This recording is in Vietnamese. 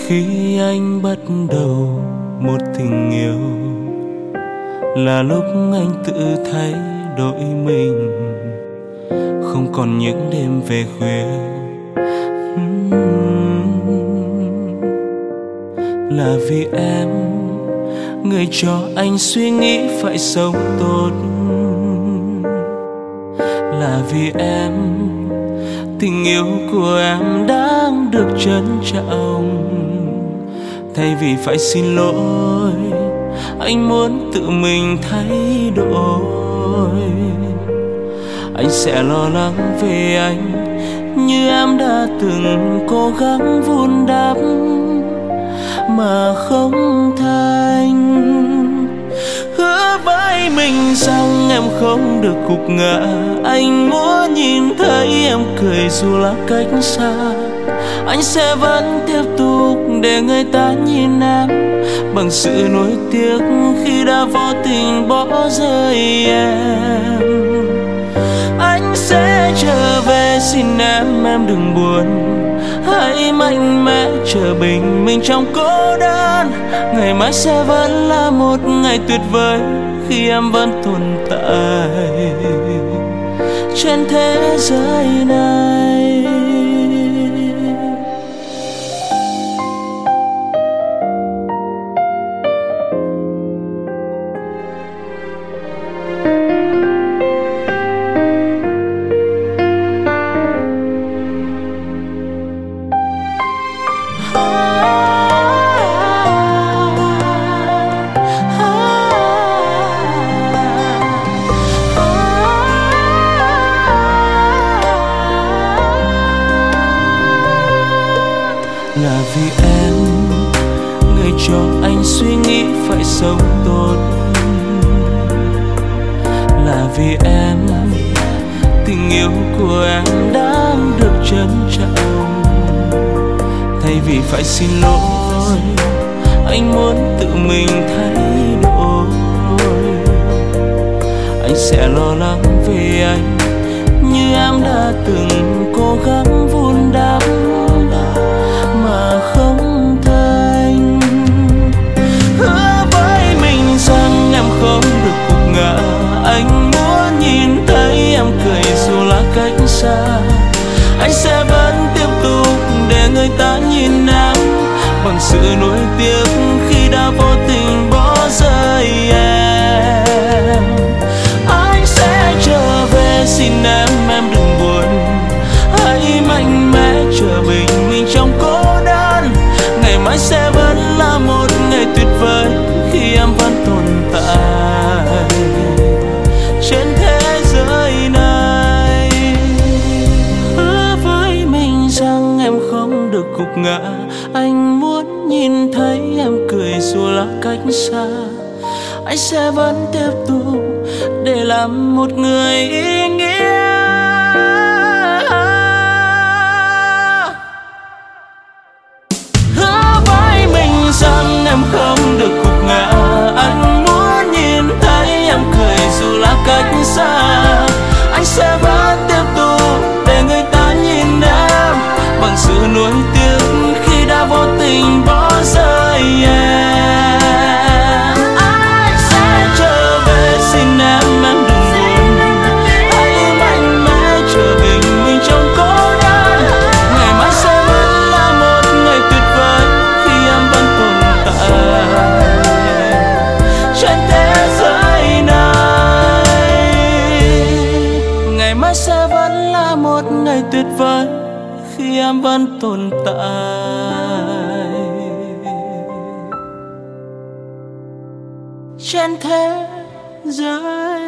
Khi anh bắt đầu một tình yêu là lúc anh tự thay đổi mình, không còn những đêm về khuya. Là vì em, người cho anh suy nghĩ phải sống tốt. Là vì em, tình yêu của em đang được trân trọng. Thay vì phải xin lỗi, anh muốn tự mình thay đổi. Anh sẽ lo lắng về anh như em đã từng cố gắng vun đắp mà không thành. Hứa với mình rằng em không được gục ngã. Anh muốn nhìn thấy em cười dù là cách xa. Anh sẽ vẫn tiếp tục để người ta nhìn em bằng sự nuối tiếc khi đã vô tình bỏ rơi em. Anh sẽ trở về, xin em đừng buồn. Hãy mạnh mẽ chờ bình minh trong cô đơn. Ngày mai sẽ vẫn là một ngày tuyệt vời khi em vẫn tồn tại trên thế giới này. Là vì em, người cho anh suy nghĩ phải sống tốt. Là vì em, tình yêu của em đang được trân trọng. Thay vì phải xin lỗi, anh muốn tự mình thay đổi. Anh sẽ lo lắng về anh như em đã từng cố gắng vun đắp mà không thành. Hứa với mình rằng em không được gục ngã. Anh muốn nhìn thấy em cười dù là cách xa. Anh sẽ vẫn tiếp tục để người ta nhìn em bằng sự nuối tiếc khi đã vô tình bỏ rơi em. Anh sẽ trở về, xin em đừng buồn. Hãy mạnh mẽ chờ bình minh trong cô đơn. Ngày mai sẽ vẫn là một ngày tuyệt vời khi em vẫn tồn tại trên thế giới này. Hứa với mình rằng em không được gục ngã. Anh muốn nhìn thấy em cười dù là cách xa. Anh sẽ vẫn tiếp tục để làm một người ý nghĩa. Rằng em không được gục ngã. Anh muốn nhìn thấy em cười dù là cách xa. Anh sẽ vẫn tiếp tục để người ta nhìn em bằng sự nuối tiếc khi đã vô tình bỏ rơi em. Anh sẽ trở về, xin em đừng buồn. Hãy mạnh mẽ chờ bình minh trong cô đơn. Ngày mai sẽ vẫn là một ngày tuyệt vời khi em vẫn trên thế giới này. Ngày mai sẽ vẫn là một ngày tuyệt vời khi em vẫn tồn tại trên thế giới.